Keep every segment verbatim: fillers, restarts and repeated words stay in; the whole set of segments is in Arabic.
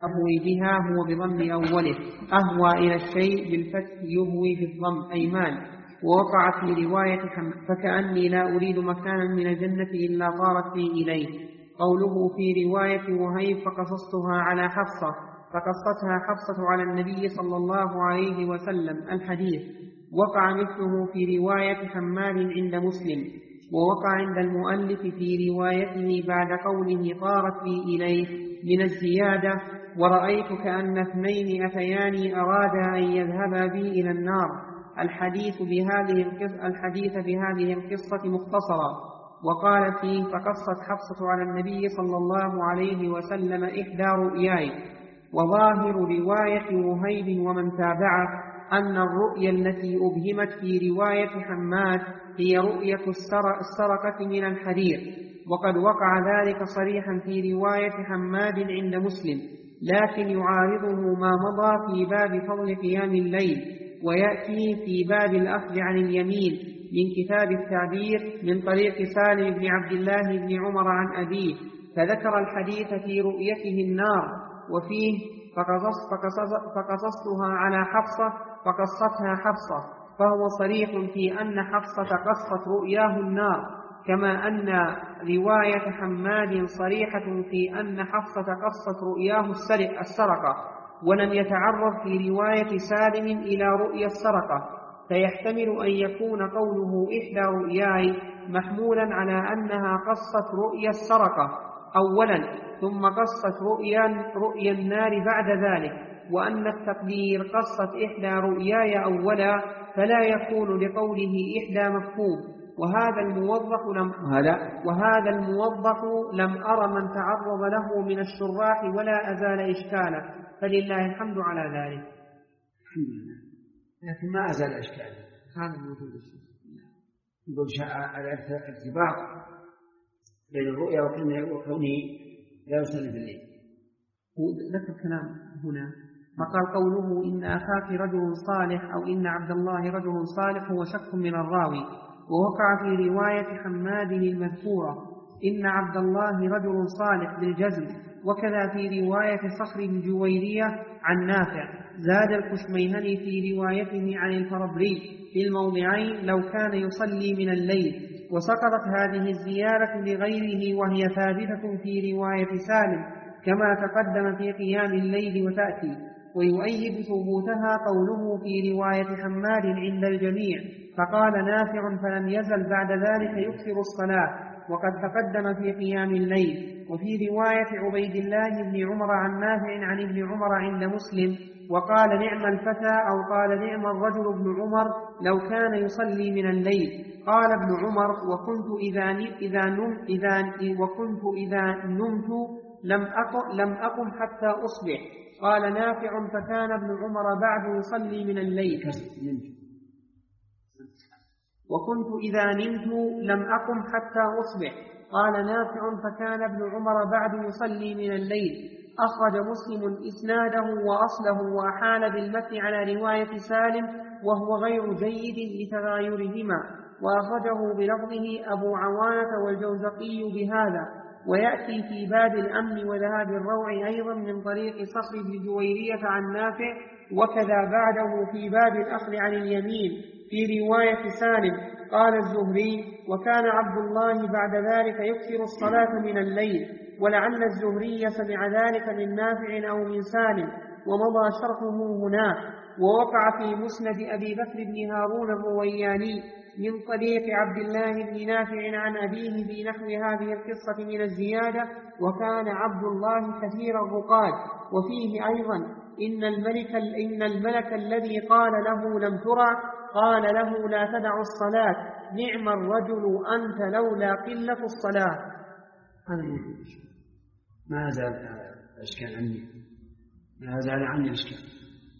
أهوي بها هو بضم أوله، أهوى إلى الشيء بالفتح يهوي بالضم أيمان. ووقع في رواية فكأني لا أريد مكانا من الجنة إلا طارت لي إليه. قوله في رواية وهيب فقصصتها على حفصة، فقصتها حفصة على النبي صلى الله عليه وسلم الحديث. وقع مثله في رواية حماد عند مسلم. ووقع عند المؤلف في روايته بعد قوله طارت لي إليه من الزيادة ورأيت كأن اثنين أتياني أرادا أن يذهبا بي إلى النار. الحديث بهذه القصة, الحديث بهذه القصة مختصرا. وقال فيه فقصت حفصة على النبي صلى الله عليه وسلم إحدى رؤياي. وظاهر رواية وهيب ومن تابعه أن الرؤيا التي أبهمت في رواية حماد هي رؤية السرقة من الحرير، وقد وقع ذلك صريحا في رواية حماد عند مسلم، لكن يعارضه ما مضى في باب فضل قيام الليل، ويأتي في باب الأخذ عن اليمين من كتاب التعبير من طريق سالم بن عبد الله بن عمر عن أبيه، فذكر الحديث في رؤيته النار، وفيه فقصص فقصص فقصصتها على حفصة فقصتها حفصة، فهو صريح في أن حفصة قصت رؤياه النار، كما أن رواية حماد صريحة في أن حفصة قصت رؤياه السرقة، ولم يتعرض في رواية سالم إلى رؤيا السرقة، فيحتمل أن يكون قوله إحدى رؤياي محمولا على أنها قصت رؤيا السرقة أولا ثم قصت رؤيا, رؤيا النار بعد ذلك، وأن التقدير قصت إحدى رؤياي أولا فلا يكون لقوله إحدى مفهوم. وهذا الموضح لم وهذا الموضح لم أرى من تعرض له من الشراح ولا أزال إشكاله، فلله الحمد على ذلك. الحمد لله، لكن ما أزال إشكاله. هذا الموجود يقول الارتباط بين الرؤيا وكونه لا يصلي في الليل. ذكر كلام هنا فقال قوله إن أخاك رجل صالح أو إن عبد الله رجل صالح هو شك من الراوي. ووقع في رواية حماد المذكورة إن عبد الله رجل صالح بالجزم، وكذا في رواية صخر الجويرية عن نافع. زاد الكشميهني في روايته عن الفربري في الموضعين لو كان يصلي من الليل، وسقطت هذه الزيارة لغيره وهي ثابتة في رواية سالم كما تقدم في قيام الليل وتأتي. ويؤيد ثبوتها قوله في رواية حماد عند الجميع فقال نافع فلم يزل بعد ذلك يكثر الصلاة، وقد تقدم في قيام الليل. وفي رواية عبيد الله بن عمر عن نافع عن ابن عمر عند مسلم وقال نعم الفتى أو قال نعم الرجل ابن عمر لو كان يصلي من الليل. قال ابن عمر وكنت إذا إذا نم إذا وكنت إذا نمت لم أقم لم أقم حتى أصبح. قال نافع فكان ابن عمر بعد يصلي من الليل. وكنت إذا نمت لم أقم حتى أصبح. قال نافع فكان ابن عمر بعد يصلي من الليل. أخرج مسلم إسناده وأصله وأحال بالمتن على رواية سالم وهو غير جيد لتغايرهما، وأخرجه بلفظه أبو عوانة والجوزقي بهذا. ويأتي في باب الأمن وذهاب الروع أيضا من طريق صخر بن جويرية عن نافع، وكذا بعده في باب الأخذ عن اليمين في رواية سالم. قال الزهري وكان عبد الله بعد ذلك يكثر الصلاة من الليل، ولعل الزهري سمع ذلك من نافع أو من سالم، ومضى شرحه هناك. ووقع في مسند أبي بكر بن هارون الروياني من طريق عبد الله بن نافع عن أبيه بنحو هذه القصة من الزيادة وكان عبد الله كثير الرقاد. وفيه أيضا إن الملك, إن الملك الذي قال له لم ترى قال له لا تدع الصلاة نعم الرجل أنت لولا قلة الصلاة. هذا ما زال أشكال عني ما زال عني أشكال،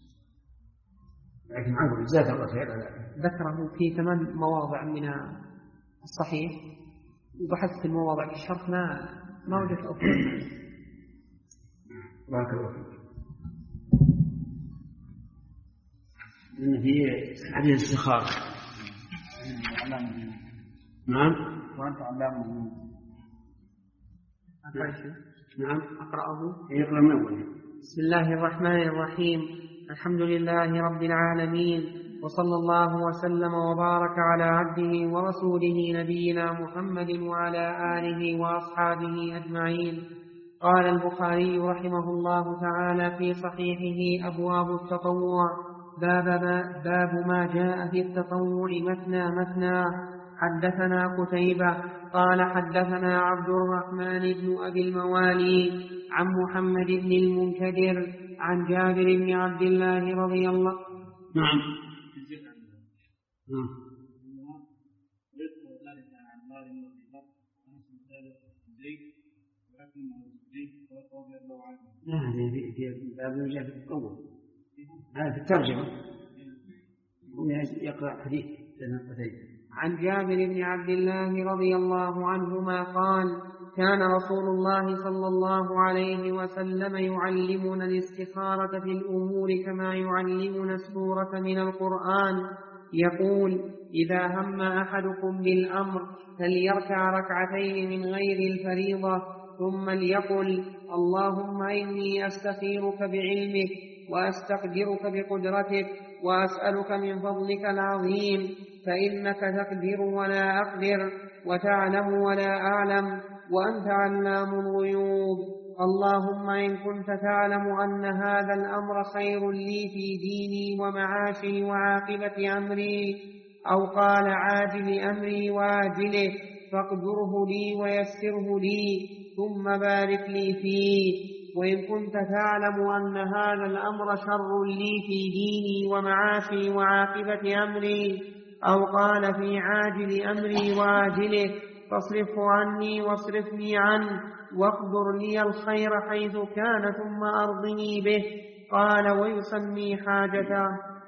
لكن عنه جزاك الله خير. ذكره في ثمان مواضع من الصحيح، وبحثت في المواضع في الشرح ما ما وجدت أفضل. بارك الله فيك. إن في حديث السخاء. نعم. وأنت علام. نعم. أقرأه. يقرأ من أول. بسم الله الرحمن الرحيم. الحمد لله رب العالمين، وصلى الله وسلم وبارك على عبده ورسوله نبينا محمد وعلى آله وأصحابه أجمعين. قال البخاري رحمه الله تعالى في صحيحه: أبواب التطوع. باب ما, باب ما جاء في التطوع مثنى مثنى. حدثنا قتيبة قال حدثنا عبد الرحمن بن أبي الموالي عن محمد بن المنكدر عن جابر بن عبد الله رضي الله نعم. هذه في باب الجهل الأول، هذا في الترجمة يقرأ حديث عن جابر بن عبد الله رضي الله عنهما قال: كان رسول الله صلى الله عليه وسلم يعلمنا الاستخارة في الأمور كما يعلمنا السورة من القرآن. يقول: إذا هم أحدكم بالأمر فليركع ركعتين من غير الفريضة، ثم ليقل: اللهم إني أستخيرك بعلمك وأستقدرك بقدرتك وأسألك من فضلك العظيم، فإنك تقدر ولا أقدر وتعلم ولا أعلم وأنت علام الغيوب. اللهم إن كنت تعلم أن هذا الأمر خير لي في ديني ومعاشي وعاقبة أمري، أو قال عاجل أمري وآجله، فاقدره لي ويسره لي ثم بارك لي فيه. وإن كنت تعلم أن هذا الأمر شر لي في ديني ومعاشي وعاقبة أمري، أو قال في عاجل أمري وآجله، فاصرفه عني واصرفني عنه، واقدر لي الخير حيث كان ثم أرضني به. قال: ويسمي حاجته.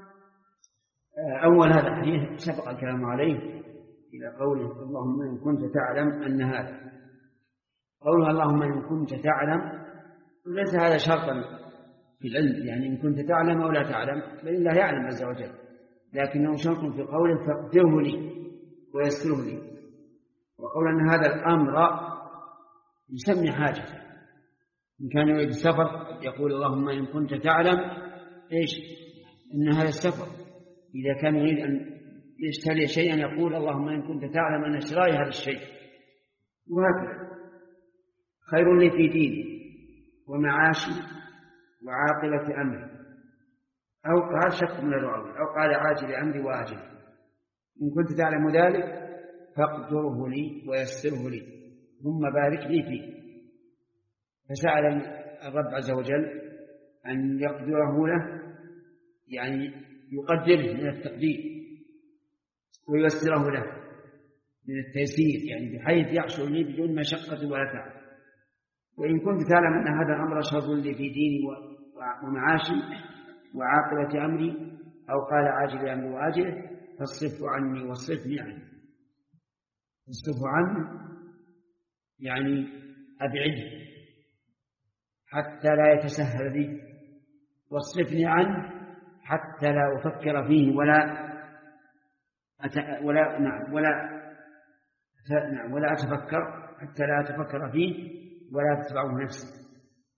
أول هذا الحديث سبق الكلام عليه إلى قوله: اللهم إن كنت تعلم أن هذا. قولها اللهم إن كنت تعلم ليس هذا شرطا في العلم، يعني إن كنت تعلم أو لا تعلم، بل الله يعلم عز وجل، لكنه شرط في قوله: فاقدره لي ويسره لي. وقول أن هذا الأمر يسمي حاجة. إن كان يريد السفر يقول: اللهم إن كنت تعلم إيش إن هذا السفر. إذا كان يريد أن يشتري شيئا يقول: اللهم إن كنت تعلم أن اشتراي هذا الشيء. وهكذا: خير لي في ديني ومعاشي وعاقبة أمري، أو قال شك من الراوي، أو قال عاجل أمري وآجل. إن كنت تعلم ذلك فاقدره لي ويسره لي ثم بارك لي فيه. فسأل الرب عز وجل أن يقدره له، يعني يقدره من التقدير، وييسره له من التيسير، يعني بحيث يحصل لي بدون مشقة ولا تعب. وإن كنت تعلم أن هذا الأمر شر لي في ديني ومعاشي وعاقبة أمري، أو قال عاجل أمري وآجله، فاصرفه عني واصرفني عنه. اصرفه عنه يعني أبعده حتى لا يتسهل لي، واصرفني عنه حتى لا أفكر فيه ولا أت... ولا نعم ولا نعم ولا أتفكر، حتى لا أتفكر فيه ولا تتبعه نفسي.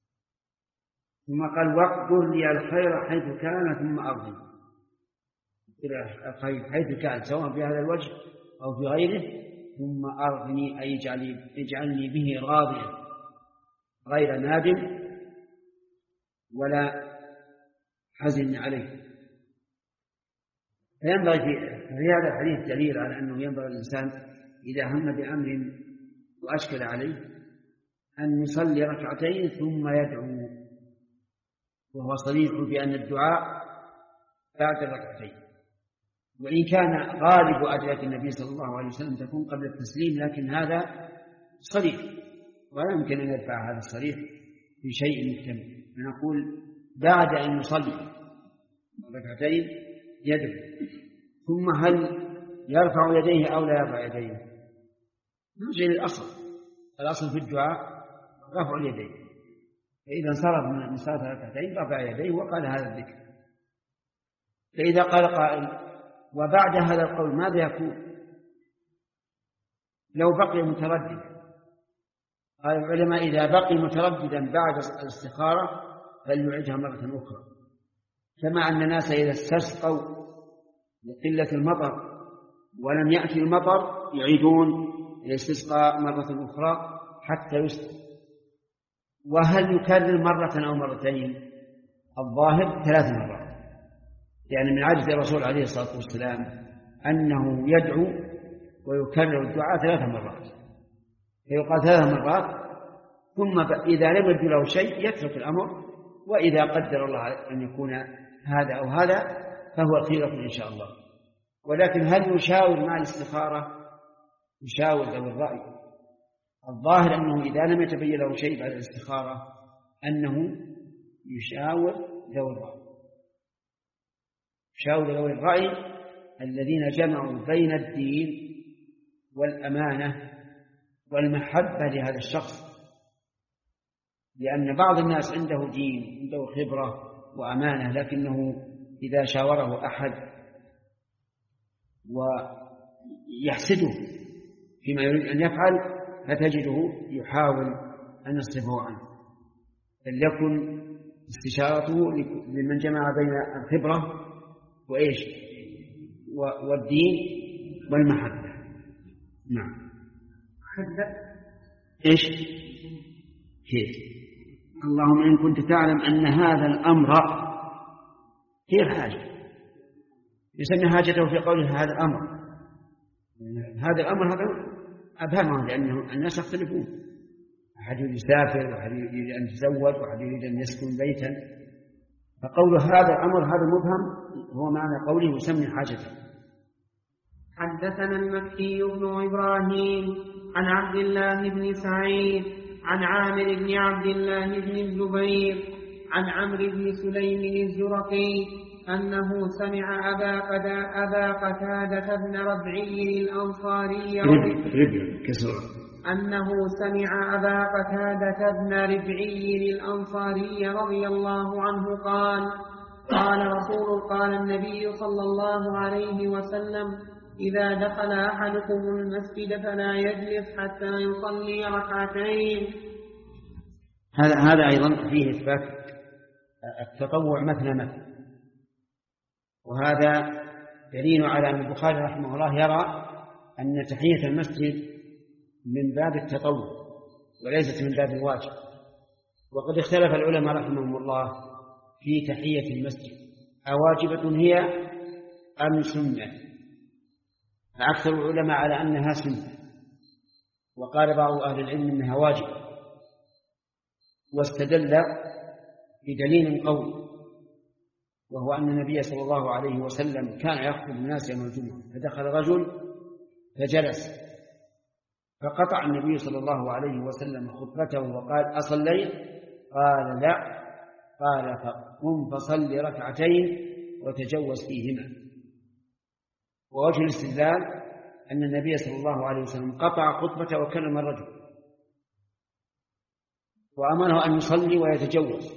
ثم قال: واقدر لي الخير حيث كان ثم أرضي. الخير حيث كان، سواء في هذا الوجه أو في غيره، ثم أرضني أي اجعلني به راضيا غير نادم ولا حزن عليه. فينبغي في هذا الحديث دليل على أنه ينبغي الإنسان إذا هم بأمر وأشكل عليه أن يصلي ركعتين ثم يدعو، وهو صريح بأن الدعاء بعد الركعتين. وإن كان غالب أدعية النبي صلى الله عليه وسلم تكون قبل التسليم، لكن هذا صريح ولا يمكن أن يدفع هذا الصريح في شيء محتمل. فنقول بعد أن يصلي ركعتين يدعو. ثم هل يرفع يديه أو لا يرفع يديه؟ نرجع للأصل. الأصل في الدعاء رفع اليدين، فإذا انصرف من صلاة ركعتين رفع يديه وقال هذا الذكر. فإذا قال قائل: وبعد هذا القول ماذا يكون لو بقي مترددا؟ قال العلماء: إذا بقي مترددا بعد الاستخارة فليعدها مرة أخرى. كما أن الناس إذا استسقوا لقلة المطر ولم يأتي المطر يعيدون الاستسقاء مرة أخرى حتى يسقى. وهل يكرر مرة أو مرتين؟ الظاهر ثلاث مرات، يعني من عادة الرسول عليه الصلاة والسلام أنه يدعو ويكرر الدعاء ثلاث مرات، فيقال ثلاث مرات، ثم إذا لم يجد له شيء يترك الأمر، وإذا قدر الله أن يكون هذا أو هذا فهو خيرة إن شاء الله. ولكن هل يشاور مع الاستخارة؟ يشاور ذوي الرأي. الظاهر أنه إذا لم يتبين له شيء بعد الاستخارة أنه يشاور ذوي الرأي، يشاور ذوي الرأي الذين جمعوا بين الدين والأمانة والمحبة لهذا الشخص. لأن بعض الناس عنده دين، عنده خبرة وأمانة، لكنه إذا شاوره أحد ويحسده فيما يريد أن يفعل فتجده يحاول أن يصرفه عنه. فليكن استشارته لمن جمع بين الخبرة وإيش والدين والمحبة. نعم. إيش كيف؟ اللهم إن كنت تعلم أن هذا الأمر هي الحاجة، يسمى حاجته في قوله هذا الأمر. هذا الأمر هذا أبهمه، لأنه الناس يختلفون، أحد يريد يسافر، وأحد يريد أن يتزوج، وأحد يريد أن يسكن بيتا، فقوله هذا الأمر هذا مبهم هو معنى قوله يسمى حاجته. حدثنا المكي بن إبراهيم عن عبد الله بن سعيد عن عامر بن عبد الله بن الزبير عن عمرو بن سليم الزرقي أنه سمع أبا, أبا قتادة بن ربعي الأنصاري أنه سمع أبا قتادة بن ربعي الأنصاري رضي الله عنه قال قال رسول قال النبي صلى الله عليه وسلم إذا دخل أحدكم المسجد فلا يجلس حتى يصلي ركعتين. هذا هذا أيضا فيه إثبات التطوع مثنى مثنى، وهذا دليل على أن البخاري رحمه الله يرى أن تحية المسجد من باب التطوع وليست من باب الواجب. وقد اختلف العلماء رحمهم الله في تحية المسجد أواجبة هي أم سنة، فأكثر العلماء على أنها سنة، وقال بعض أهل العلم أنها واجبة، واستدل بدليل قوي، وهو أن النبي صلى الله عليه وسلم كان يخطب الناس يوم الجمعة، فدخل رجل فجلس، فقطع النبي صلى الله عليه وسلم خطبته وقال أصليت؟ قال لا. قال فقم فصل ركعتين وتجوز فيهما. ووجه الاستدلال أن النبي صلى الله عليه وسلم قطع خطبته وكلم الرجل وأمره أن يصلي ويتجوز،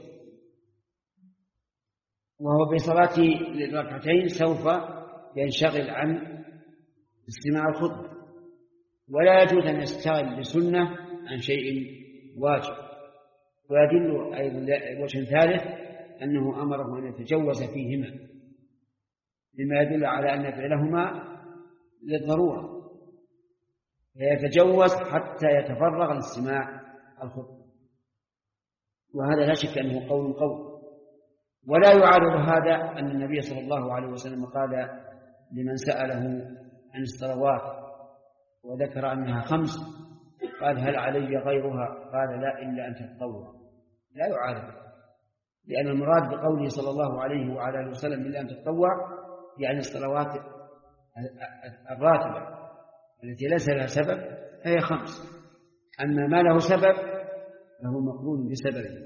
وهو بصلاة للركعتين سوف ينشغل عن استماع الخطبة، ولا يجوز أن يشتغل بسنة عن شيء واجب. ويدل أيضا وجه ثالث أنه أمره أن يتجوز فيهما، لما يدل على أن فعلهما للضرورة، فيتجوز حتى يتفرغ لاستماع الخطبة، وهذا لا شك أنه قول قول. ولا يعارض هذا أن النبي صلى الله عليه وسلم قال لمن سأله عن الصلوات وذكر أنها خمس قال هل علي غيرها؟ قال لا إلا أن تتطوع. لا يعارض، لأن المراد بقوله صلى الله عليه وعلى آله وسلم إلا أن تتطوع يعني الصلوات الراتبة التي ليس لها سبب هي خمس، أما ما له سبب فهو مقرون بسببه.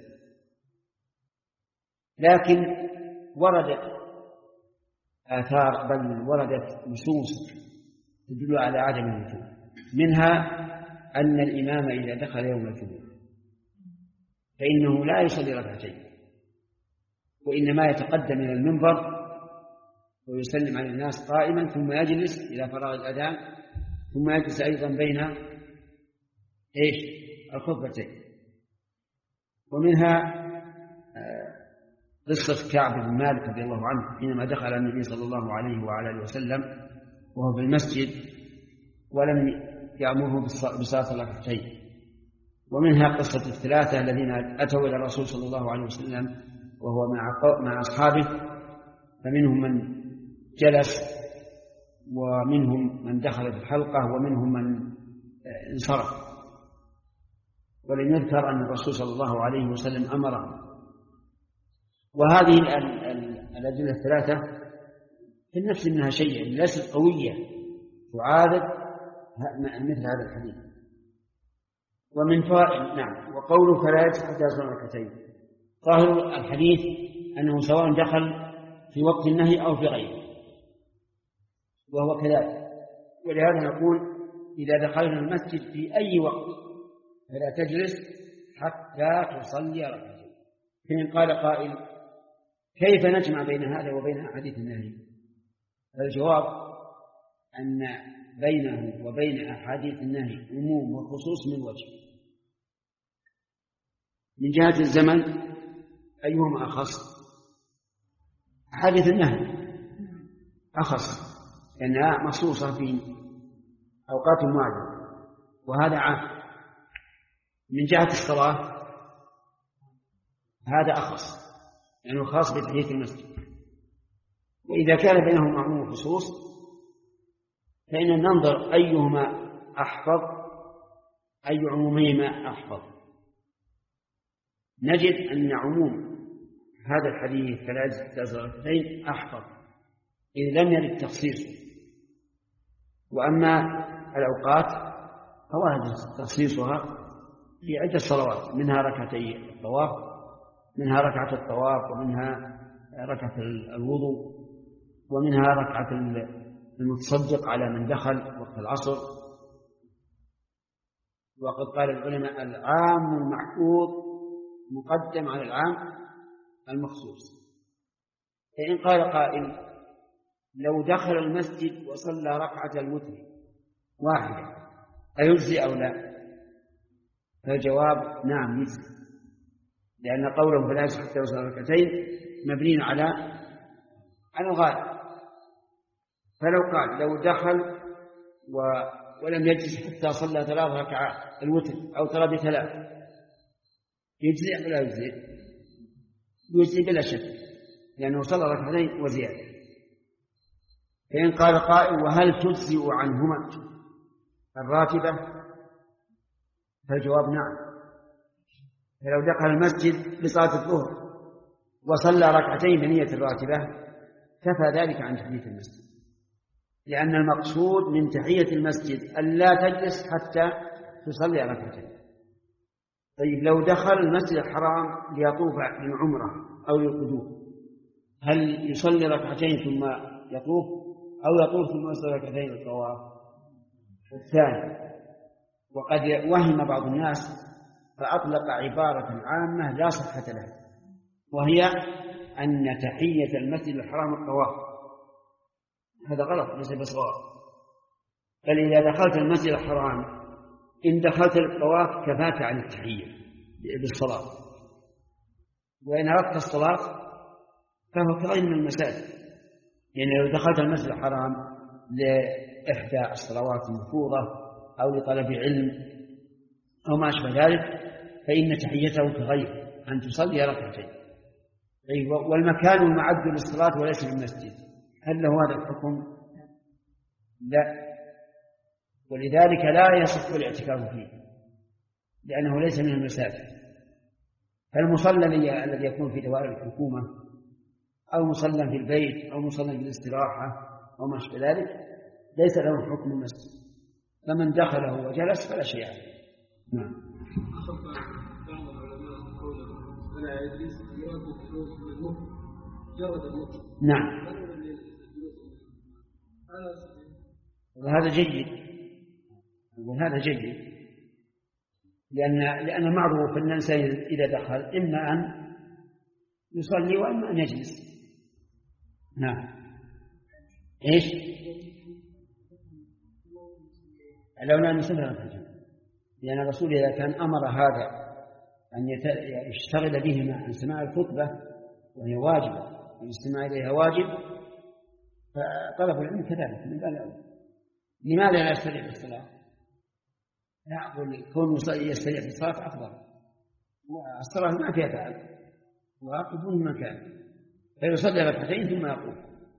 لكن وردت آثار بل وردت نصوص تدل على عدم الوجوب، منها أن الإمام إذا دخل يوم الجمعة فإنه لا يصلي ركعتين، وإنما يتقدم إلى المنبر ويسلم على الناس قائما، ثم يجلس إلى فراغ الأذان، ثم يجلس أيضا بين إيش الخطبتين. ومنها قصة كعب بن مالك رضي الله عنه حينما دخل النبي صلى الله عليه وعلى آله وسلم وهو في المسجد ولم يأمره بصلاة الركعتين. ومنها قصة الثلاثة الذين أتوا إلى الرسول صلى الله عليه وسلم وهو مع مع أصحابه، فمنهم من جلس ومنهم من دخل في الحلقة ومنهم من انصرف، ولم يذكر أن الرسول صلى الله عليه وسلم أمره. وهذه الأدلة الثلاثة في النفس منها شيء ليست قوية تعارض مثل هذا الحديث. ومن فوائد نعم وقوله فلا يجب حتى يصلي ركعتين، ظاهر الحديث أنه سواء دخل في وقت النهي أو في غيره، وهو كذلك. ولهذا نقول إذا دخلنا المسجد في أي وقت فلا تجلس حتى تصلي ركعتين. فإن قال قائل كيف نجمع بين هذا وبين أحاديث النهي؟ فالجواب أن بينه وبين أحاديث النهي عموم وخصوص من وجه. من جهة الزمن أيهما أخص؟ أحاديث النهي أخص لأنها مخصوصة في أوقات معينة، وهذا عام. من جهة الصلاة هذا أخص لأنه يعني خاص بتحية المسجد. وإذا كان بينهما عموم وخصوص فإن ننظر أيهما أحفظ، أي عمومهما أحفظ. نجد أن عموم هذا الحديث فلا يجوز تزال ركعتين أحفظ إذ لم يرد تخصيصه. وأما الأوقات فوارد تخصيصها في عدة صلوات، منها ركعتي الطواف، منها ركعة الطواف، ومنها ركعة الوضوء، ومنها ركعة المتصدق على من دخل وقت العصر. وقد قال العلماء العام المحفوظ مقدم على العام المخصوص. فإن قال قائل لو دخل المسجد وصلى ركعة الوتر واحدة أيجزي أو لا؟ فالجواب نعم يجزي، لأن قوله فلا يجزي حتى يصلي ركعتين مبني على على الغالب. فلو قال لو دخل و... ولم يجلس حتى صلى ثلاث ركعات الوتر أو ترى بثلاث يجزي ولا يجزي؟ يجزي بلا شك لأنه صلى ركعتين وزيادة. فإن قال قائل وهل تجزئ عنهما الراتبة؟ فالجواب نعم. فلو دخل المسجد لصلاة الظهر وصلى ركعتين بنية الراتبة كفى ذلك عن تحية المسجد، لأن المقصود من تحية المسجد ألا تجلس حتى تصلي ركعتين. طيب لو دخل المسجد الحرام ليطوف للعمرة أو للقدوم هل يصلي ركعتين ثم يطوف أو يطوف ثم يصلي ركعتين الطواف؟ الثاني. وقد وهم بعض الناس فأطلق عبارة عامة لا صحة لها، وهي أن تحية المسجد الحرام الطواف. هذا غلط ليس بصواب. بل إذا دخلت المسجد الحرام إن دخلت الطواف كفاك عن التحية بالصلاة، وإن أردت الصلاة فهو كغير من المساجد. يعني لو دخلت المسجد الحرام لإحدى الصلوات المفروضة أو لطلب علم أو ما أشبه ذلك فإن تحيته كغير أن تصلي ركعتين. والمكان المعد للصلاة وليس المسجد هل له هذا الحكم؟ لا. ولذلك لا يصح الاعتكاف فيه لأنه ليس من المساجد. فالمصلى الذي يكون في دوائر الحكومة أو مصلى في البيت أو مصلى في الاستراحة أو ما أشبه ذلك ليس له حكم المسجد، فمن دخله وجلس فلا شيء عليه. نعم. ولا يجلس يراد الجلوس من المفرد مجرد المفرد. نعم. وهذا جيد، وهذا جيد لأن لأن معروف أن الإنسان إذا دخل إما أن يصلي وإما أن يجلس. نعم. إيش؟ لو لا نسمع الحجم، لأن الرسول إذا كان أمر هذا أن يشتغل بهما عن سماع الخطبة وهي واجبة والاستماع إليها واجب، فطلب العلم كذلك من باب أولى. لماذا لا يستطيع في الصلاة؟ لا أقول كون يستطيع في الصلاة أفضل، والصلاة ما فيها تعب، واقف مكان فيصلي ركعتين ثم يقوم.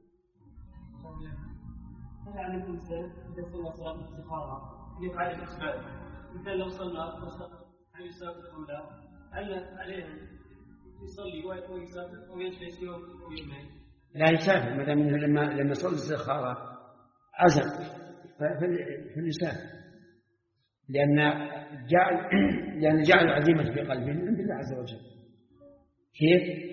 هل على الإنسان إذا صلى صلاة الاستخارة يفعل الأسباب مثل لو صلى هل يسافر أو لا؟ هل عليه يصلي ويسافر أو يجلس يوم أو يومين؟ لا يسافر، ما دام لما لما صلى الاستخارة عزم فليسافر، لأن جعل لأن جعل العزيمة في قلبه من عند الله عز وجل. كيف؟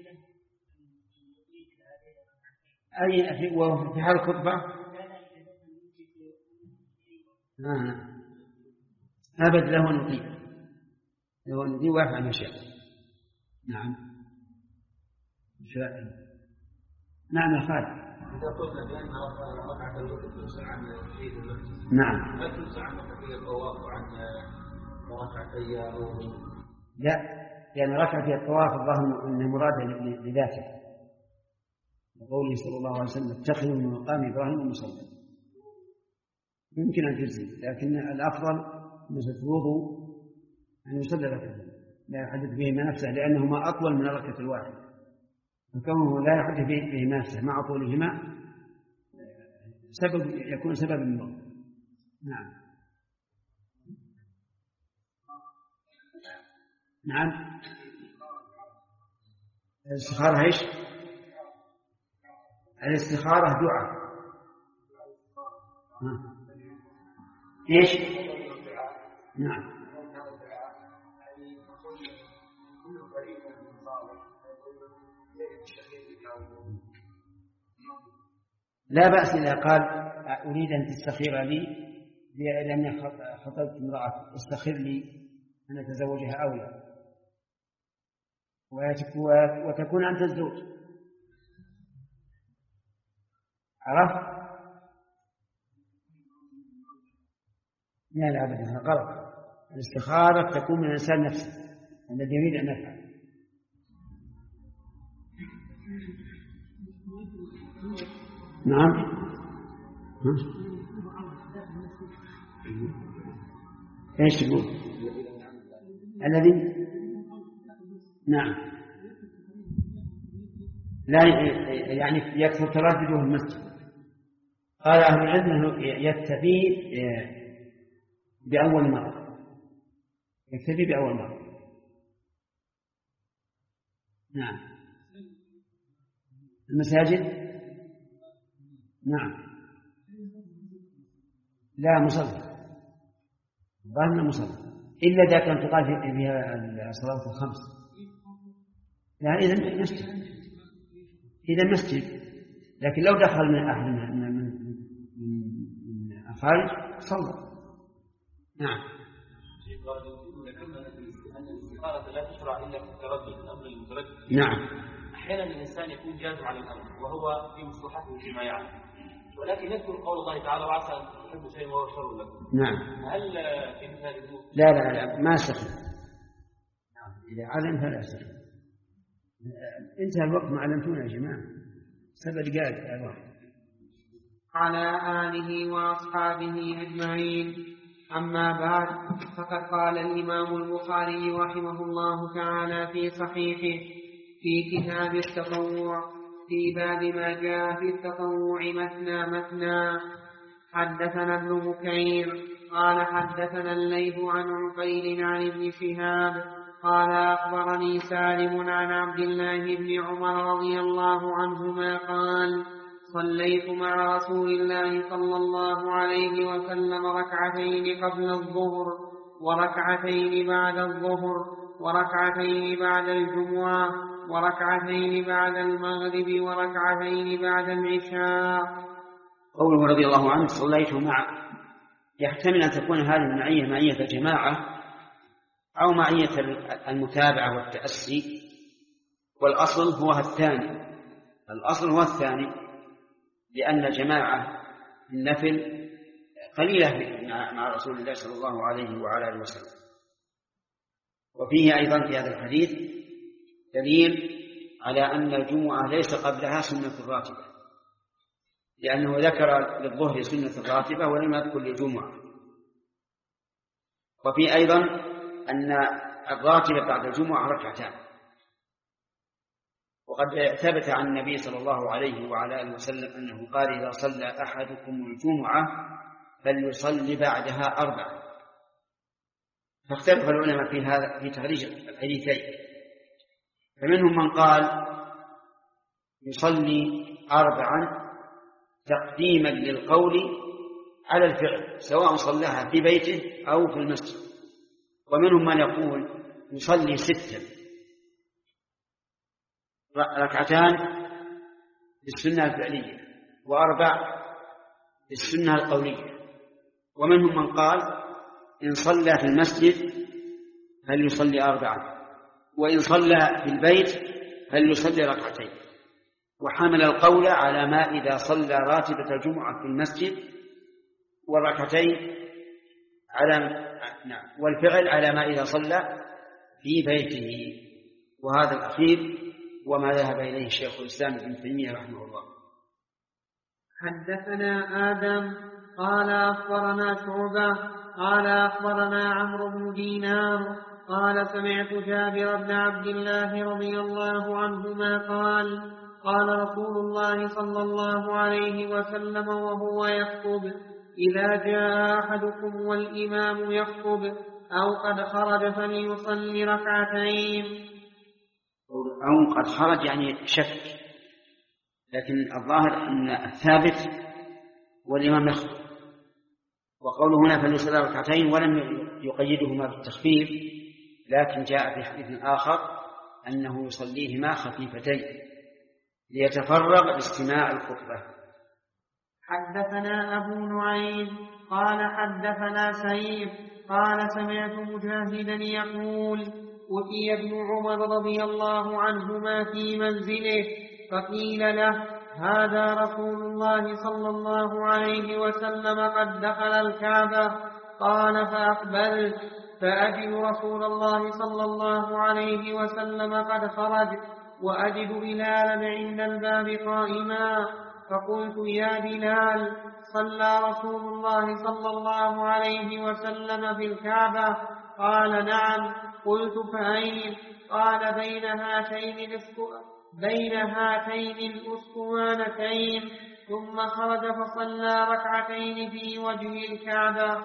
أي وهو في حال الخطبة آه. أبد له نطيع له نطيع ويفعل ما شاء. نعم شاء. نعم يا خالد. إذا قلنا بأن ركعة الوتر تنسى عن تحية المسجد، نعم. هل تنسى عن ركعتي الطواف وعن ركعتي أو لا، لأن ركعتي الطواف الظاهر أنه مراد لذاته، وقوله صلى الله عليه وسلم اتخذوا من مقام إبراهيم مصلى، يمكن أن تجزي، لكن الأفضل مثل الوضوء أن يصلي ركعتين لا يحدث بهما نفسه، لأنهما أطول من الركعة الواحدة، فكونه لا يحدث بهما نفسه مع طولهما سبب يكون سبب النور. نعم نعم. الاستخارة ايش؟ الاستخارة دعاء. ها. ايش؟ نعم. لا بأس إذا قال أريد أن تستخير لي لأني خطبت امرأة استخير لي أن أتزوجها أو لا، وتكون أنت الزوج. عرفت؟ لا لا أبدا، هذا غلط. الاستخارة تكون من الإنسان نفسه الذي يريد أن يفعل. نعم. ايش تقول؟ الذي نعم لا يعني يكثر تردده في المسجد. قال أهل العلم أنه يكتفي بأول مرة، يكتفي بأول مرة. نعم. المساجد نعم لا مصلى، ظاهرنا مصلى إلا إذا كان تقال فيها الصلاة الخمس. لا إذا مسجد، إذا مسجد، لكن لو دخل من أحد من من من الخارج صلى. نعم. أن الاستخارة لا تشرع إلا في التردد، الأمر المتردد. نعم. أحيانا الإنسان يكون جاز على الأمر وهو في مصلحته فيما يعلم، ولكن يذكر قول الله تعالى وعسى أن تحبوا شيئا وهو شر لكم. نعم. هل في مثل هذه؟ لا لا لا ما استخير. إذا علم فلا استخير. انتهى الوقت ما علمتونا يا جماعة، سبع دقائق يا واحد. على آله وأصحابه أجمعين. أما بعد، فقد قال الإمام البخاري رحمه الله تعالى في صحيحه في كتاب التطوع في باب ما جاء في التطوع مثنى مثنى: حدثنا ابن بكير قال حدثنا الليث عن عقيل عن ابن شهاب قال أخبرني سالم عن عبد الله بن عمر رضي الله عنهما قال: صليت مع رسول الله صلى الله عليه وسلم ركعتين قبل الظهر وركعتين بعد الظهر وركعتين بعد الجمعة وركعتين بعد المغرب وركعتين بعد العشاء. قوله رضي الله عنه صليت مع، يحتمل أن تكون هذه المعية معية الجماعة أو معية المتابعة والتأسي، والأصل هو الثاني، الأصل هو الثاني، لأن الجماعة النفل قليلة مع رسول الله صلى الله عليه وعلى آله وسلم. وفيه أيضا في هذا الحديث دليل على أن الجمعة ليس قبلها سنة راتبة، لأنه ذكر للظهر سنة راتبة ولم يذكر للجمعة. وفي أيضا أن الراتبة بعد الجمعة ركعتان، وقد ثبت عن النبي صلى الله عليه وعلى آله وسلم أنه قال: إذا صلى أحدكم الجمعة فليصلي بعدها أربعة. فاختلف العلماء في هذا في تخريج الحديثين، فمنهم من قال يصلي أربعا تقديما للقول على الفعل سواء صلاها في بيته أو في المسجد، ومنهم من يقول يصلي ستا ركعتان بالسنة الفعلية وأربع بالسنة القولية، ومنهم من قال إن صلى في المسجد هل يصلي أربعة، وإن صلى في البيت هل يصلي ركعتين، وحمل القول على ما إذا صلى راتبة الجمعة في المسجد والركعتين على نعم والفعل على ما إذا صلى في بيته. وهذا الأخير وما ذهب إليه الشيخ الإسلام ابن تيمية رحمه الله. حدثنا آدم قال أخبرنا شعبة قال أخبرنا عمرو بن دينار قال سمعت جابر بن عبد الله رضي الله عنهما قال قال رسول الله صلى الله عليه وسلم وهو يخطب: إذا جاء أحدكم والإمام يخطب أو قد خرج فليصلي ركعتين. أو قد خرج يعني شك، لكن الظاهر أن الثابت والإمام يخطب، وقوله هنا فليصلي ركعتين ولم يقيدهما بالتخفيف، لكن جاء في حديث آخر أنه يصليهما خفيفتين ليتفرغ لاستماع الخطبة. حدثنا أبو نعيم قال حدثنا سعيد قال سمعت مجاهدا يقول: أتي ابن عمر رضي الله عنهما في منزله فقيل له: هذا رسول الله صلى الله عليه وسلم قد دخل الكعبة. قال: فأقبلت فأجد رسول الله صلى الله عليه وسلم قد خرج وأجد بلالا عند الباب قائما، فقلت: يا بلال، صلى رسول الله صلى الله عليه وسلم في الكعبة؟ قال: نعم. قلت: فأين؟ قال: بين هاتين بين هاتين الأسطوانتين. ثم خرج فصلى ركعتين في وجه الكعبة.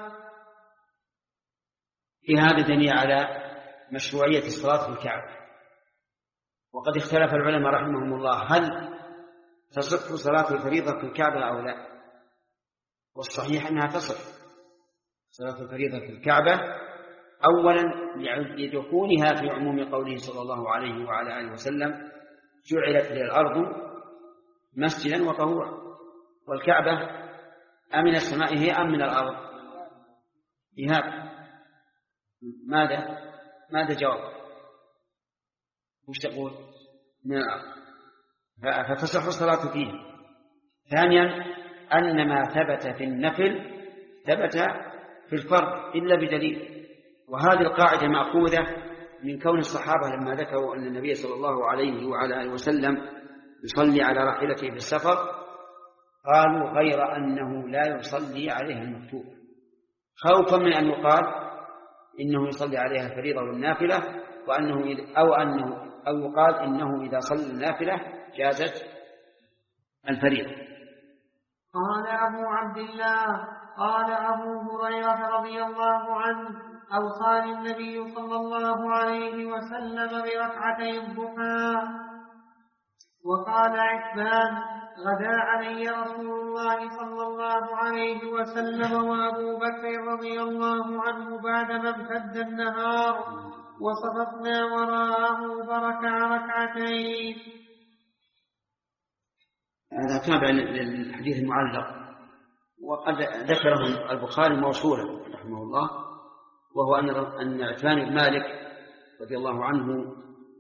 في هذا دليل على مشروعية الصلاة في الكعبة، وقد اختلف العلماء رحمهم الله هل تصح صلاة الفريضة في الكعبة أو لا، والصحيح أنها تصح صلاة الفريضة في الكعبة، أولا لدخولها في عموم قوله صلى الله عليه وعلى آله وسلم: جعلت لي الأرض مسجدا وطهورا. والكعبة أمن السماء هي أم من الأرض؟ إيهاب ماذا ماذا جواب؟ وش تقول؟ من الأرض، فتصح الصلاة فيه. ثانيا أن ما ثبت في النفل ثبت في الفرض إلا بدليل، وهذه القاعدة مأخوذة من كون الصحابة لما ذكروا أن النبي صلى الله عليه وعلى آله وسلم يصلي على راحلته في السفر قالوا غير أنه لا يصلي عليها المكتوب، خوفا من أن يقال إنه يصلي عليها الفريضة والنافلة، وأنه أو أنه أو يقال إنه إذا صلى النافلة جازت الفريضة. قال أبو عبد الله قال أبو هريرة رضي الله عنه: أوصاني النبي صلى الله عليه وسلم بركعتي الضحى. وقال عتبان: غدا علي رسول الله صلى الله عليه وسلم وأبو بكر رضي الله عنه بعدما امتد النهار، وصففنا وراءه فركع ركعتين. هذا تابع للحديث المعلق، وقد ذكره البخاري موصولا رحمه الله، وهو أن عتبان بن مالك رضي الله عنه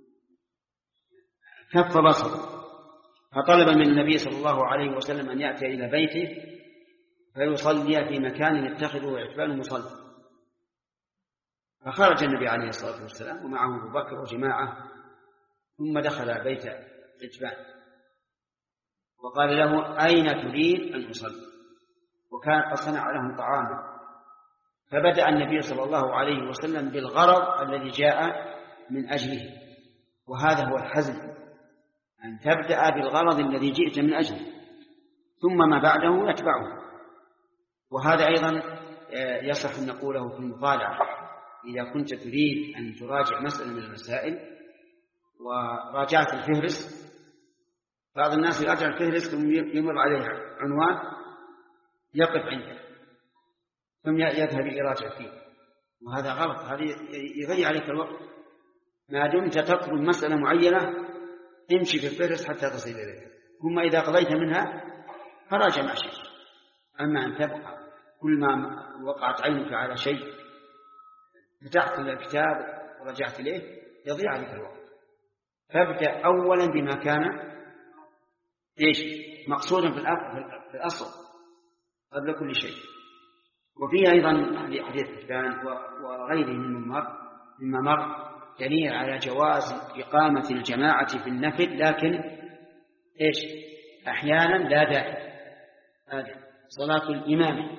كف بصره فطلب من النبي صلى الله عليه وسلم أن يأتي إلى بيته فيصلي في مكان يتخذه عتبان مصلى، فخرج النبي عليه الصلاة والسلام ومعه أبو بكر وجماعة ثم دخل بيت عتبان وقال له أين تريد أن أصلي؟ وكان قد صنع لهم طعاما. فبدأ النبي صلى الله عليه وسلم بالغرض الذي جاء من أجله، وهذا هو الحزم، أن تبدأ بالغرض الذي جئت من أجله ثم ما بعده يتبعه. وهذا أيضا يصح أن نقوله في المطالعة. إذا كنت تريد أن تراجع مسألة من المسائل وراجعت الفهرس، بعض الناس يراجع الفهرس ثم يمر عليه عنوان يقف عنده ثم يذهب يراجع فيه، وهذا غلط، هذا يضيع عليك الوقت. ما دمت تطلب مسألة معينة امشي في الفهرس حتى تصل إليها، ثم إذا قضيت منها فراجع مع شيء. أما أن تبقى كل ما وقعت عينك على شيء فتحت الكتاب ورجعت إليه يضيع عليك الوقت. فابدأ أولا بما كان إيش مقصودا في الأصل قبل كل شيء. وفيه أيضا حديث عتبان وغيره مما مر دليل على جواز إقامة الجماعة في النفل، لكن إيش أحيانا لا داعي، هذه صلاة الإمام.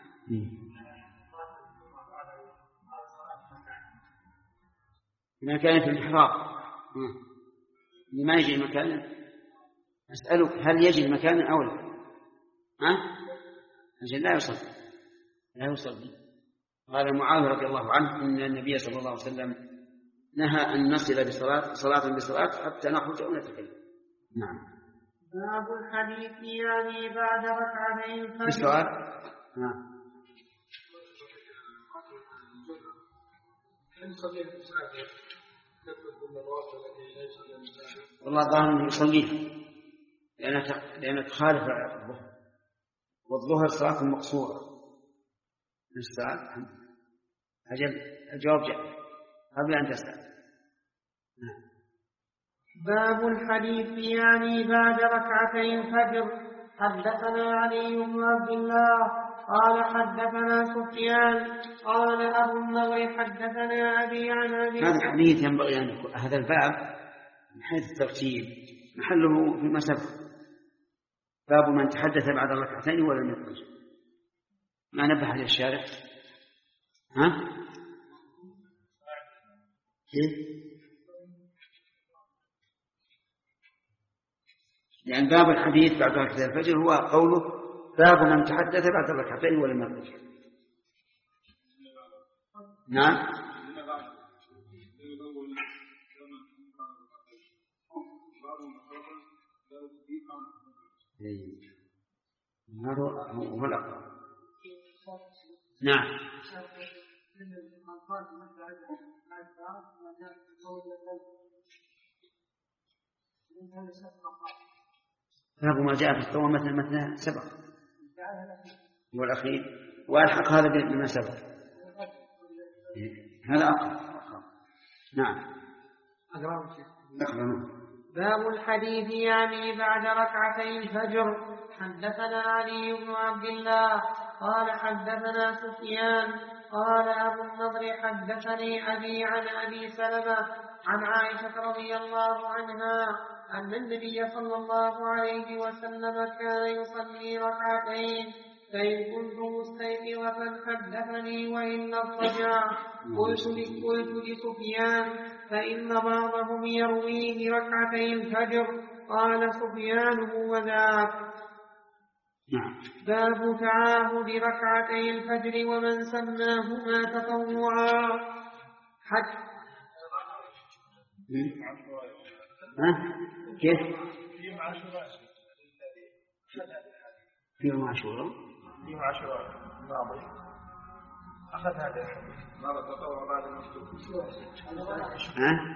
إذا كانت في المحراب لما يجي المكان، أسألك هل يجي المكان أو لا؟ ها؟ أجل لا يصلي لا يصلي. قال معاذ رضي الله عنه إن النبي صلى الله عليه وسلم نهى أن نصل بصلاة صلاة بصلاة حتى نخرج أو نتكلم. نعم. باب الحديث يعني بعد ركعتين الفجر. السؤال نعم. والله ظاهر يصليها لأنها تخالف الظهر، والظهر صلاة مقصورة. السؤال أجل الجواب جاء قبل أن تسأل. باب الحديث يعني بعد ركعتي الفجر. حدثنا علي بن عبد الله قال حدثنا سفيان قال أبو النضر حدثنا أبي عن أبي. هذا الحديث ينبغي أن يكون هذا الباب من حيث الترتيب محله في مسبق. باب من تحدث بعد الركعتين ولم يخرج. ما نبه على الشارع؟ ها؟ كيف؟ لأن باب الحديث بعد ركعتي الفجر هو قوله باب من تحدث بعد الركعتين ولم يخرج. نعم. هذا هو الأقرب. نعم. باب ما جاء في الصوم مثل مثل سبق والأخير وألحق هذا بما سبق، هذا أقرب. نعم. أقرب. باب الحديث يعني بعد ركعتي الفجر. حدثنا علي بن عبد الله قال حدثنا سفيان قال أبو النضر حدثني أبي عن أبي سلمة عن عائشة رضي الله عنها أن النبي صلى الله عليه وسلم كان يصلي ركعتين، فإن كنت مستيقظة حدثني وإلا اضطجع. قلت لسفيان فإن بعضهم يرويه ركعتي الفجر. قال سفيان هو ذاك. نعم. باب تعاهد ركعتي الفجر ومن سماهما تطوعا. حتى ها؟ كيف؟ في يوم عاشوراء. في يوم عاشوراء الماضي أخذ هذا الحديث ما تطوع بعد المكتوب. ها؟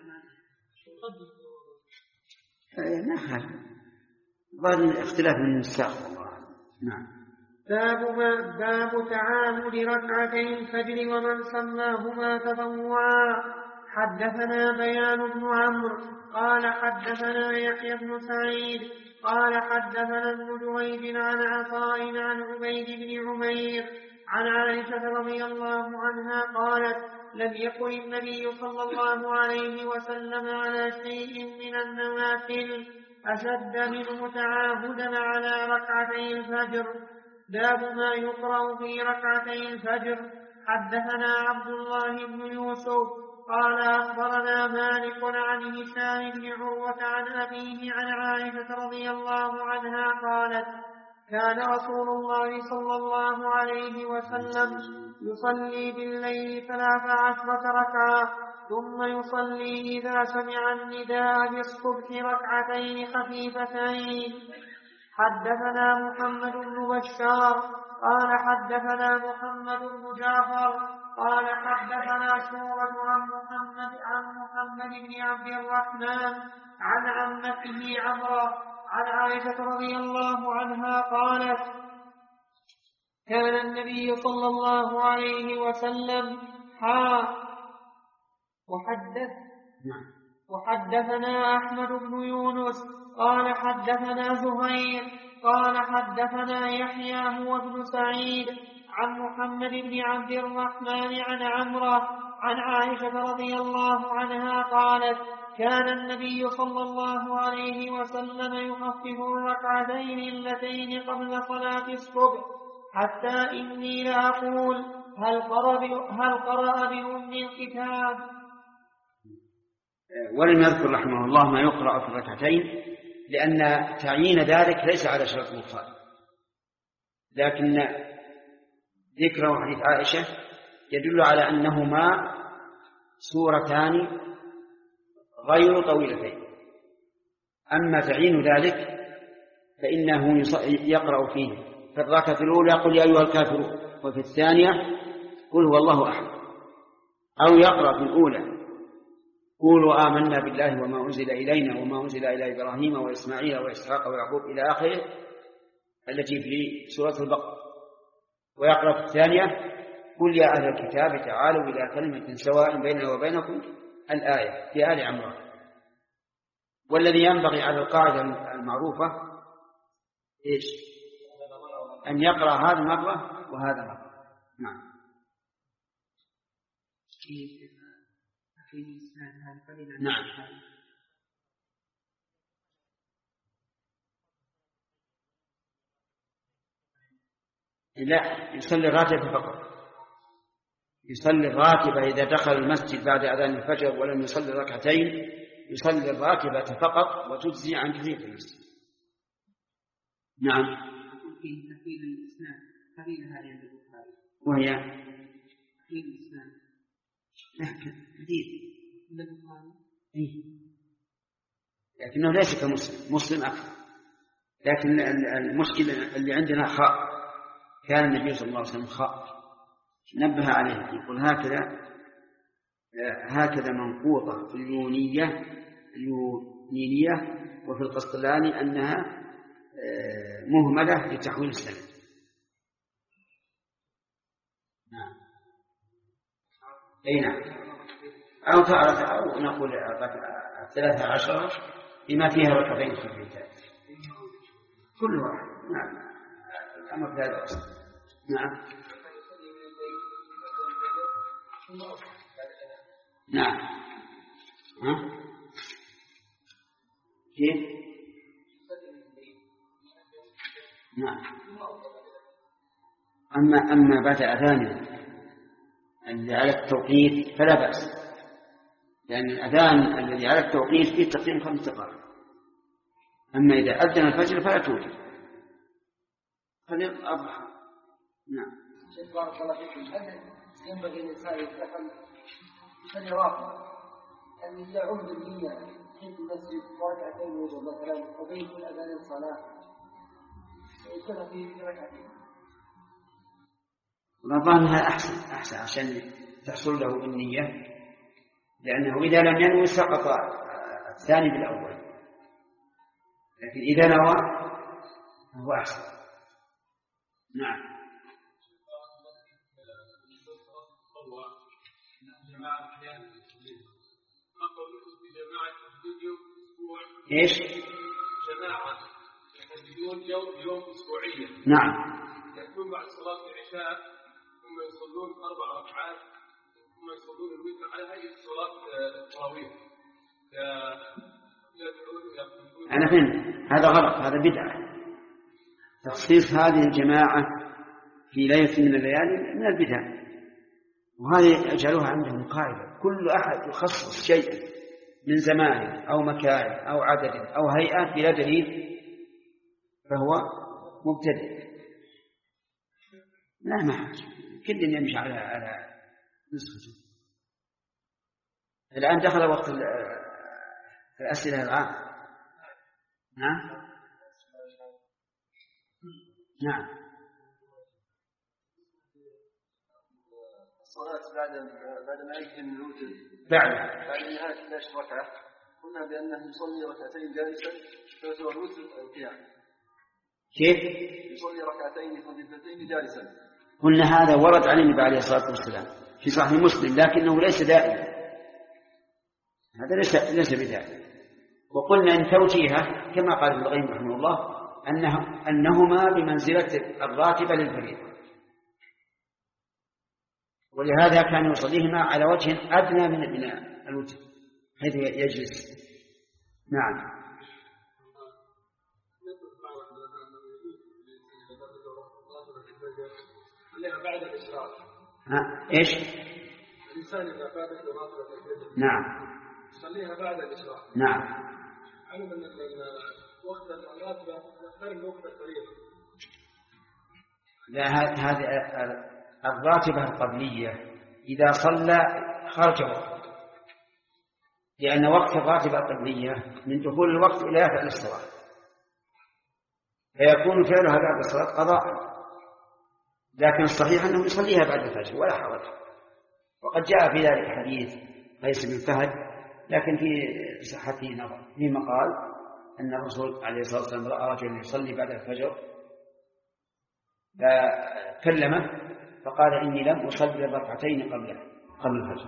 نعم. بعد اختلاف من الساق والله. نعم. باب باب تعاهد ركعتي الفجر ومن سماهما تطوعا. حدثنا بيان بن عمرو قال حدثنا يحيى بن سعيد قال حدثنا ابن جريج عن عطاء عن عبيد بن عمير عن عائشة رضي الله عنها قالت لم يكن النبي صلى الله عليه وسلم على شيء من النوافل أشد منه تعاهدا على ركعتي الفجر. باب ما يقرأ في ركعتي الفجر. حدثنا عبد الله بن يوسف قال أخبرنا مالك عن هشام بن عروة عن أبيه عن عائشة رضي الله عنها قالت: كان رسول الله صلى الله عليه وسلم يصلي بالليل ثلاث عشرة ركعة ثم يصلي إذا سمع النداء بالصبح ركعتين خفيفتين. حدثنا محمد بن بشار قال حدثنا محمد بن جعفر قال حدثنا شعبة عن محمد عن محمد بن عبد الرحمن عن عمته عمرة عن عائشة رضي الله عنها قالت: كان النبي صلى الله عليه وسلم حا وحدث وحدثنا أحمد بن يونس قال حدثنا زهير قال حدثنا يحيى هو ابن سعيد عن محمد بن عبد الرحمن عن عمرة عن عائشة رضي الله عنها قالت: كان النبي صلى الله عليه وسلم يخفف الركعتين اللتين قبل صلاة الصبح حتى إني لأقول هل قرأ هل قرأ بأم الكتاب. ولم يذكر رحمه الله ما يقرأ في الركعتين لأن تعيين ذلك ليس على شرط البخاري، لكن ذكر حديث عائشة يدل على أنهما سورتان غير طويلتين. أما تعيين ذلك فإنه يقرأ فيه في الركعة الأولى قل يا أيها الكافرون، وفي الثانية قل هو الله أحد، أو يقرأ في الأولى قولوا آمنا بالله وما أنزل إلينا وما أنزل إلى إبراهيم وإسماعيل وإسحاق ويعقوب إلى آخره التي في سورة البقرة، ويقرأ في الثانية قل يا أهل الكتاب تعالوا إلى كلمة سواء بيننا وبينكم الآية في آل عمران. والذي ينبغي على القاعدة المعروفة إيش؟ أن يقرأ هذا مرة وهذا مرة. نعم. نعم. لا، يصلي الراتبة فقط. يصلي الراتبة إذا دخل المسجد بعد أذان الفجر ولم يصلي ركعتين يصلي الراتبة فقط وتجزي عن جزية المسجد. نعم. وهي تحليل الإسلام جديد لكنه ليس كمسلم، مسلم أكثر. لكن المشكلة اللي عندنا خاء، كان النبي صلى الله عليه وسلم خاء نبه عليه يقول هكذا هكذا منقوطة في اليونية اليونية وفي القسطلاني أنها مهملة لتحويل السند. نعم. أي نعم. أو تعرف أو نقول ثلاثة عشر بما فيها ركعتين خفيفتين كل واحد. نعم. الأمر لا بأس. نعم. نعم. ها؟ كيف؟ نعم. أما أما بعد أذان الذي على التوقيت فلا بأس، لأن الأذان الذي على التوقيت فيه تقديم خمس دقائق. أما إذا أذن الفجر فلا توجد خليل أضحى. نعم. شيخ بارك الله فيكم، هل ينبغي الإنسان يتدخل يصلي راتبة أن يعود النية حين المسجد ركعتين وجه مثلا وبين كل أذان الصلاة ويكون في ركعتين؟ رضانها أحسن أحسن عشان تحصل له النية، لأنه إذا لم ينوي سقط الثاني بالأول، لكن إذا نوى هو أحسن. نعم. إيش؟ جماعة يحددون يوم يوم أسبوعيا. نعم. يكون بعد صلاة العشاء ثم يصلون أربع ركعات ثم يصلون الوتر على هذه الصلاة التراويح. أنا فهمت، هذا غلط، هذا بدعة. تخصيص هذه الجماعة في ليلة من الليالي من البدع، وهذه يجعلوها عندهم قاعدة: كل أحد يخصص شيئا من زمان أو مكان أو عدد أو هيئة بلا دليل فهو مبتدع. لا ما حاجة، كل يمشي على على نسخته. الآن دخل وقت الأسئلة العامة. نعم نعم. الصلاة بعد بعد ما يكمل الوتر بعد بعد نهاية اثنتي ركعة قلنا بأنه يصلي ركعتين جالسا فهو الوتر القيام. كيف؟ يصلي ركعتين خفيفتين جالسا. قلنا هذا ورد عن النبي عليه الصلاة والسلام في صحيح مسلم، لكنه ليس دائما، هذا ليس ليس بدائم. وقلنا إن توجيهه كما قال ابن القيم رحمه الله أنه أنهما بمنزلة الراتبة للفريضة، ولهذا كان يصليهما على وجه أدنى من من الوتر حيث يجلس. نعم. بعد الإشراق. ها إيش؟ الإنسان إذا فاتت راتبة الفجر. نعم. يصليها بعد الإشراق. نعم. علم أن وقت الراتبة يختلف من وقت الفريضة. لا، هذه الراتبة القبلية إذا صلى خرج وقت، لأن وقت الراتبة القبلية من دخول الوقت إلى فعل الصلاة، فيكون فعلها بعد الصلاة قضاء. لكن الصحيح أنه يصليها بعد الفجر ولا حرج. وقد جاء في ذلك حديث قيس بن فهد، لكن في صحته نظر. في مقال أن الرسول عليه الصلاة والسلام رأى رجلا يصلي بعد الفجر فكلمه فقال: إني لم أصلي الركعتين قبل قبل الفجر.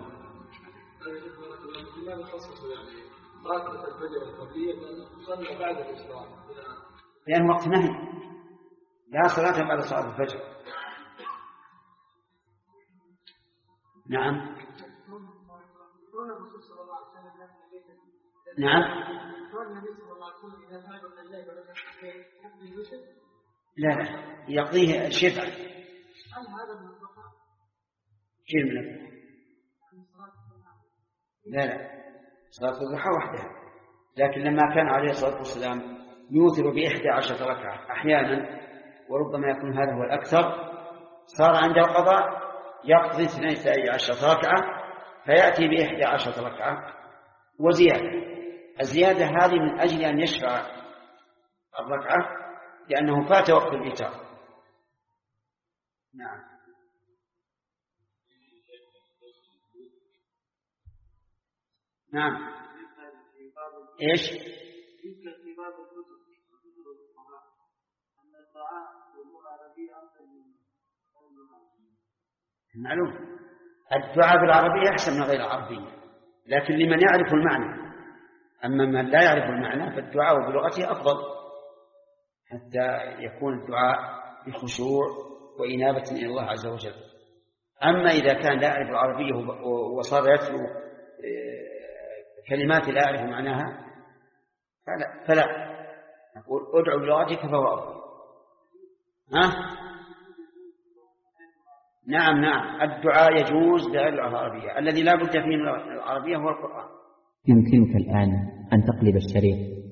لماذا خصصوا يعني راتبة الفجر القبلية تصلي بعد الإشراق؟ لأن وقت نهي، لا صلاة بعد صلاة الفجر. نعم نعم. لا لا، يقضيه الشفع. كيف منه؟ لا لا، صلاة الضحى وحدها. لكن لما كان عليه الصلاة والسلام يوتر بإحدى عشرة ركعة أحيانا، وربما يكون هذا هو الأكثر، صار عنده القضاء يقضي اثنتي عشرة ركعة فيأتي بإحدى عشرة ركعة وزيادة. الزيادة هذه من أجل أن يشفع الركعة لأنه فات وقت الإيتار. نعم. نعم. إيش؟ معلوم الدعاء بالعربية أحسن من غير العربية، لكن لمن يعرف المعنى. أما من لا يعرف المعنى فالدعاء بلغته أفضل حتى يكون الدعاء بخشوع وإنابة إلى الله عز وجل. أما إذا كان لا يعرف العربية وصار يتلو كلمات لا يعرف معناها فلا, فلا. نقول ادعو بلغتك فهو أفضل. ها؟ نعم نعم، الدعاء يجوز بغير العربية. الذي لا بد فيه من العربية هو القرآن. يمكنك الآن أن تقلب الشريط